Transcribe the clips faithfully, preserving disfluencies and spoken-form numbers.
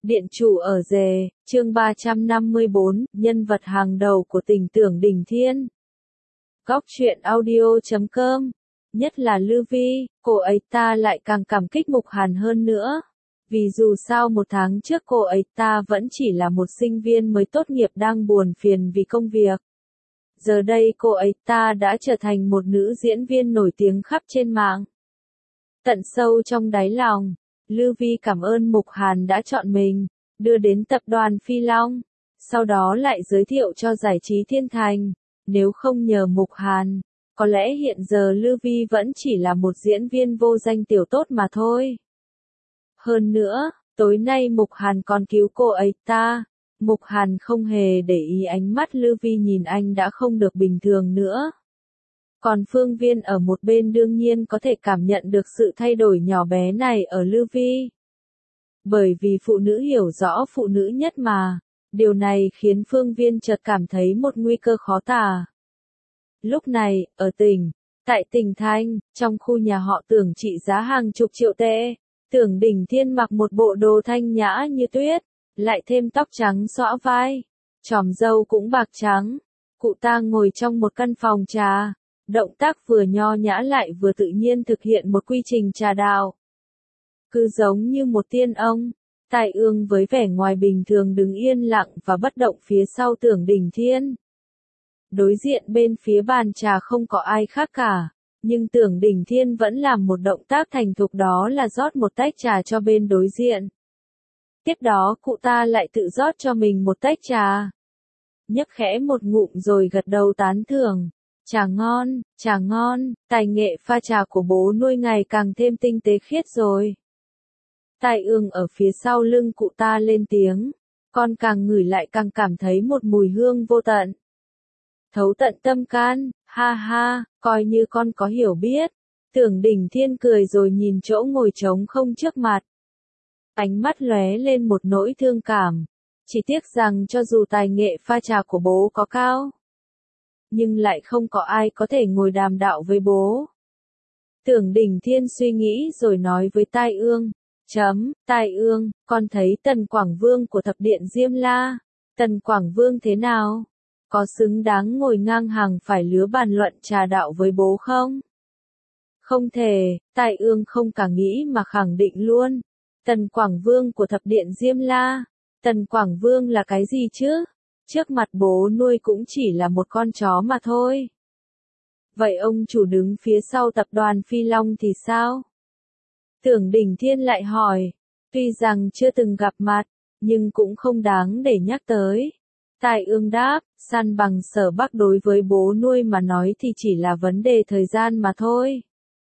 Điện chủ ở rể, chương ba trăm năm mươi bốn, nhân vật hàng đầu của tình Tưởng Đình Thiên. Góc truyện audio chấm com, nhất là Lưu Vi, cô ấy ta lại càng cảm kích Mục Hàn hơn nữa. Vì dù sao một tháng trước cô ấy ta vẫn chỉ là một sinh viên mới tốt nghiệp đang buồn phiền vì công việc. Giờ đây cô ấy ta đã trở thành một nữ diễn viên nổi tiếng khắp trên mạng. Tận sâu trong đáy lòng, Lưu Vi cảm ơn Mục Hàn đã chọn mình, đưa đến tập đoàn Phi Long, sau đó lại giới thiệu cho giải trí Thiên Thành. Nếu không nhờ Mục Hàn, có lẽ hiện giờ Lưu Vi vẫn chỉ là một diễn viên vô danh tiểu tốt mà thôi. Hơn nữa, tối nay Mục Hàn còn cứu cô ấy ta. Mục Hàn không hề để ý ánh mắt Lưu Vi nhìn anh đã không được bình thường nữa. Còn Phương Viên ở một bên đương nhiên có thể cảm nhận được sự thay đổi nhỏ bé này ở Lưu Vi. Bởi vì phụ nữ hiểu rõ phụ nữ nhất mà, điều này khiến Phương Viên chợt cảm thấy một nguy cơ khó tả. Lúc này, ở tỉnh, tại tỉnh Thanh, trong khu nhà họ Tưởng trị giá hàng chục triệu tệ, Tưởng Đình Thiên mặc một bộ đồ thanh nhã như tuyết, lại thêm tóc trắng xõa vai, chòm râu cũng bạc trắng. Cụ ta ngồi trong một căn phòng trà, động tác vừa nho nhã lại vừa tự nhiên thực hiện một quy trình trà đạo. Cứ giống như một tiên ông, Tai Ương với vẻ ngoài bình thường đứng yên lặng và bất động phía sau Tưởng Đình Thiên. Đối diện bên phía bàn trà không có ai khác cả, nhưng Tưởng Đình Thiên vẫn làm một động tác thành thục, đó là rót một tách trà cho bên đối diện. Tiếp đó cụ ta lại tự rót cho mình một tách trà. Nhấp khẽ một ngụm rồi gật đầu tán thưởng. Trà ngon, trà ngon, tài nghệ pha trà của bố nuôi ngày càng thêm tinh tế khiết rồi. Tai Ương ở phía sau lưng cụ ta lên tiếng, con càng ngửi lại càng cảm thấy một mùi hương vô tận. Thấu tận tâm can, ha ha, coi như con có hiểu biết. Tưởng Đình Thiên cười rồi nhìn chỗ ngồi trống không trước mặt. Ánh mắt lóe lên một nỗi thương cảm. Chỉ tiếc rằng cho dù tài nghệ pha trà của bố có cao, nhưng lại không có ai có thể ngồi đàm đạo với bố. Tưởng Đình Thiên suy nghĩ rồi nói với Tai Ương, chấm, Tai Ương, con thấy Tần Quảng Vương của thập điện Diêm La, Tần Quảng Vương thế nào? Có xứng đáng ngồi ngang hàng phải lứa bàn luận trà đạo với bố không? Không thể, Tai Ương không cả nghĩ mà khẳng định luôn. Tần Quảng Vương của thập điện Diêm La, Tần Quảng Vương là cái gì chứ? Trước mặt bố nuôi cũng chỉ là một con chó mà thôi. Vậy ông chủ đứng phía sau tập đoàn Phi Long thì sao? Tưởng Đình Thiên lại hỏi. Tuy rằng chưa từng gặp mặt, nhưng cũng không đáng để nhắc tới. Tai Ương đáp, san bằng Sở Bắc đối với bố nuôi mà nói thì chỉ là vấn đề thời gian mà thôi.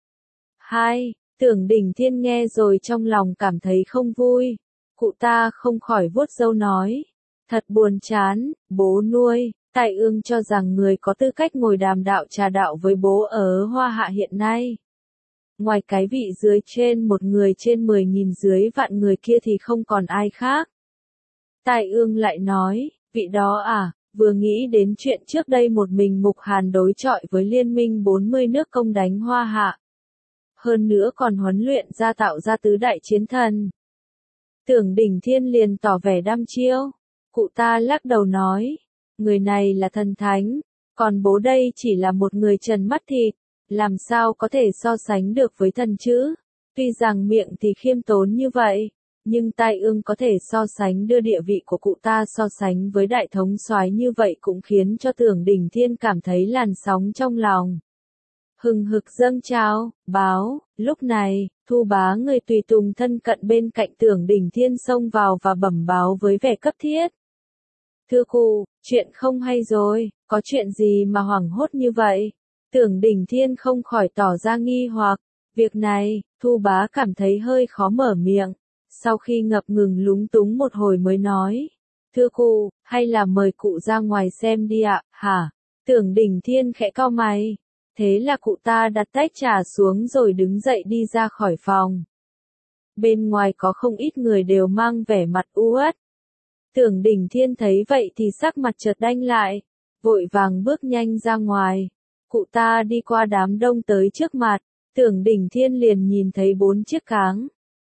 Hai, Tưởng Đình Thiên nghe rồi trong lòng cảm thấy không vui. Cụ ta không khỏi vuốt râu nói. Thật buồn chán, bố nuôi. Tai Ương cho rằng người có tư cách ngồi đàm đạo trà đạo với bố ở Hoa Hạ hiện nay. Ngoài cái vị dưới trên một người trên mười nghìn dưới vạn người kia thì không còn ai khác. Tai Ương lại nói, vị đó à, vừa nghĩ đến chuyện trước đây một mình Mục Hàn đối chọi với liên minh bốn mươi nước công đánh Hoa Hạ. Hơn nữa còn huấn luyện ra tạo ra tứ đại chiến thần. Tưởng Đình Thiên liền tỏ vẻ đăm chiêu. Cụ ta lắc đầu nói, người này là thần thánh, còn bố đây chỉ là một người trần mắt thịt, làm sao có thể so sánh được với thần chứ? Tuy rằng miệng thì khiêm tốn như vậy, nhưng Tai Ương có thể so sánh đưa địa vị của cụ ta so sánh với đại thống soái như vậy cũng khiến cho Tưởng Đình Thiên cảm thấy làn sóng trong lòng. Hừng hực dâng trào, báo, lúc này, Thu Bá người tùy tùng thân cận bên cạnh Tưởng Đình Thiên xông vào và bẩm báo với vẻ cấp thiết. Thưa cụ, chuyện không hay rồi, có chuyện gì mà hoảng hốt như vậy? Tưởng Đình Thiên không khỏi tỏ ra nghi hoặc. Việc này, Thu Bá cảm thấy hơi khó mở miệng. Sau khi ngập ngừng lúng túng một hồi mới nói. Thưa cụ, hay là mời cụ ra ngoài xem đi ạ, hả? Tưởng Đình Thiên khẽ cau mày. Thế là cụ ta đặt tách trà xuống rồi đứng dậy đi ra khỏi phòng. Bên ngoài có không ít người đều mang vẻ mặt u uất. Tưởng Đình Thiên thấy vậy thì sắc mặt chợt đanh lại, vội vàng bước nhanh ra ngoài. Cụ ta đi qua đám đông tới trước mặt, Tưởng Đình Thiên liền nhìn thấy bốn chiếc cáng.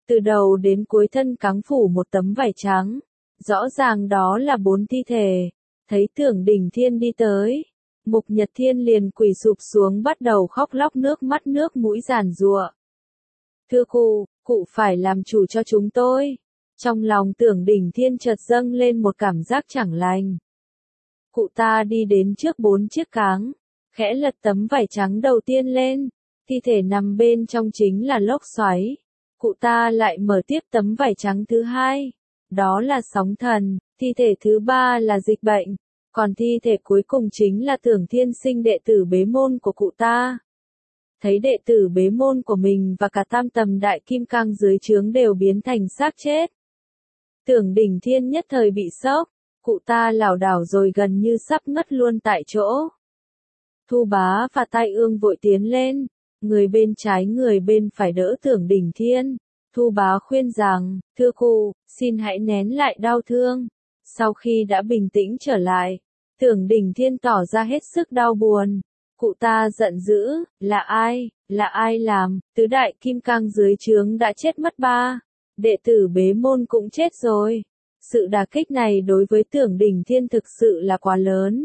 Từ đầu đến cuối thân cáng phủ một tấm vải trắng. Rõ ràng đó là bốn thi thể. Thấy Tưởng Đình Thiên đi tới. Mục Nhật Thiên liền quỳ sụp xuống bắt đầu khóc lóc nước mắt nước mũi giàn giụa. Thưa cụ, cụ phải làm chủ cho chúng tôi. Trong lòng Tưởng Đình Thiên chợt dâng lên một cảm giác chẳng lành. Cụ ta đi đến trước bốn chiếc cáng, khẽ lật tấm vải trắng đầu tiên lên, thi thể nằm bên trong chính là lốc xoáy. Cụ ta lại mở tiếp tấm vải trắng thứ hai, đó là sóng thần, thi thể thứ ba là dịch bệnh, còn thi thể cuối cùng chính là Tưởng Thiên Sinh đệ tử bế môn của cụ ta. Thấy đệ tử bế môn của mình và cả tam tầm đại kim cang dưới trướng đều biến thành xác chết. Tưởng Đình Thiên nhất thời bị sốc, cụ ta lảo đảo rồi gần như sắp ngất luôn tại chỗ. Thu Bá và Tai Ương vội tiến lên, người bên trái người bên phải đỡ Tưởng Đình Thiên. Thu Bá khuyên rằng, thưa cụ, xin hãy nén lại đau thương. Sau khi đã bình tĩnh trở lại, Tưởng Đình Thiên tỏ ra hết sức đau buồn. Cụ ta giận dữ, là ai, là ai làm, tứ đại kim cang dưới trướng đã chết mất ba, đệ tử bế môn cũng chết rồi. Sự đả kích này đối với Tưởng Đình Thiên thực sự là quá lớn.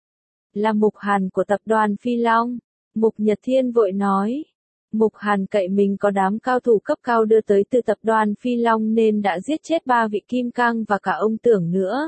Là Mục Hàn của tập đoàn Phi Long, Mục Nhật Thiên vội nói. Mục Hàn cậy mình có đám cao thủ cấp cao đưa tới từ tập đoàn Phi Long nên đã giết chết ba vị kim cang và cả ông Tưởng nữa.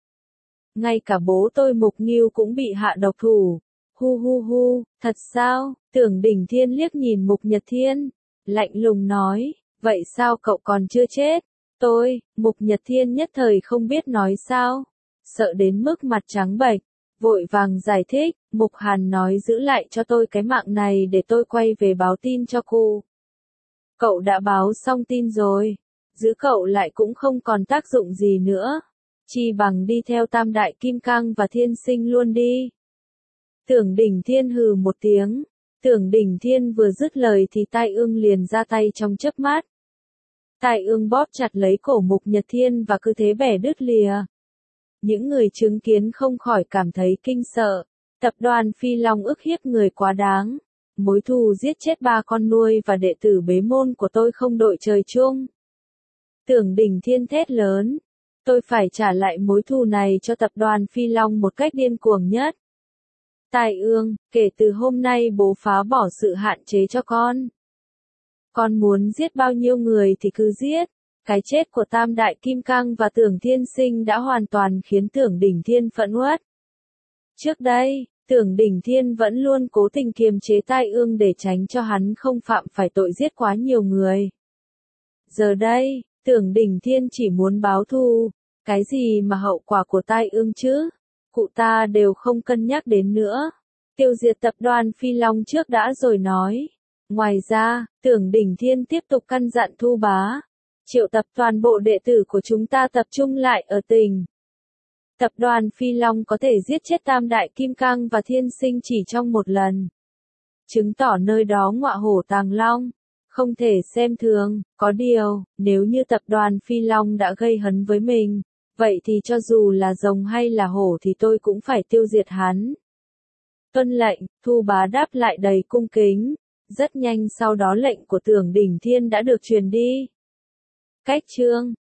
Ngay cả bố tôi Mục Nghiêu cũng bị hạ độc thủ. Hu hu hu, thật sao? Tưởng Đình Thiên liếc nhìn Mục Nhật Thiên, lạnh lùng nói, vậy sao cậu còn chưa chết? Tôi, Mục Nhật Thiên nhất thời không biết nói sao, sợ đến mức mặt trắng bệch, vội vàng giải thích, Mục Hàn nói giữ lại cho tôi cái mạng này để tôi quay về báo tin cho cụ. Cậu đã báo xong tin rồi, giữ cậu lại cũng không còn tác dụng gì nữa, chi bằng đi theo Tam Đại Kim Cang và Thiên Sinh luôn đi. Tưởng Đình Thiên hừ một tiếng, Tưởng Đình Thiên vừa dứt lời thì Tai Ương liền ra tay trong chớp mắt. Tai Ương bóp chặt lấy cổ Mục Nhật Thiên và cứ thế bẻ đứt lìa. Những người chứng kiến không khỏi cảm thấy kinh sợ. Tập đoàn Phi Long ức hiếp người quá đáng. Mối thù giết chết ba con nuôi và đệ tử bế môn của tôi không đội trời chung. Tưởng Đình Thiên thét lớn. Tôi phải trả lại mối thù này cho tập đoàn Phi Long một cách điên cuồng nhất. Tai Ương, kể từ hôm nay bố phá bỏ sự hạn chế cho con. Con muốn giết bao nhiêu người thì cứ giết. Cái chết của Tam Đại Kim Cang và Tưởng Thiên Sinh đã hoàn toàn khiến Tưởng Đình Thiên phẫn uất. Trước đây, Tưởng Đình Thiên vẫn luôn cố tình kiềm chế Tai Ương để tránh cho hắn không phạm phải tội giết quá nhiều người. Giờ đây, Tưởng Đình Thiên chỉ muốn báo thù, cái gì mà hậu quả của Tai Ương chứ? Cụ ta đều không cân nhắc đến nữa. Tiêu diệt tập đoàn Phi Long trước đã rồi nói. Ngoài ra, Tưởng Đình Thiên tiếp tục căn dặn Thu Bá. Triệu tập toàn bộ đệ tử của chúng ta tập trung lại ở tỉnh. Tập đoàn Phi Long có thể giết chết Tam Đại Kim Cang và Thiên Sinh chỉ trong một lần. Chứng tỏ nơi đó ngọa hổ tàng long. Không thể xem thường, có điều, nếu như tập đoàn Phi Long đã gây hấn với mình, vậy thì cho dù là rồng hay là hổ thì tôi cũng phải tiêu diệt hắn. Tuân lệnh, Thu Bá đáp lại đầy cung kính. Rất nhanh sau đó lệnh của Tưởng Đình Thiên đã được truyền đi. Cách chương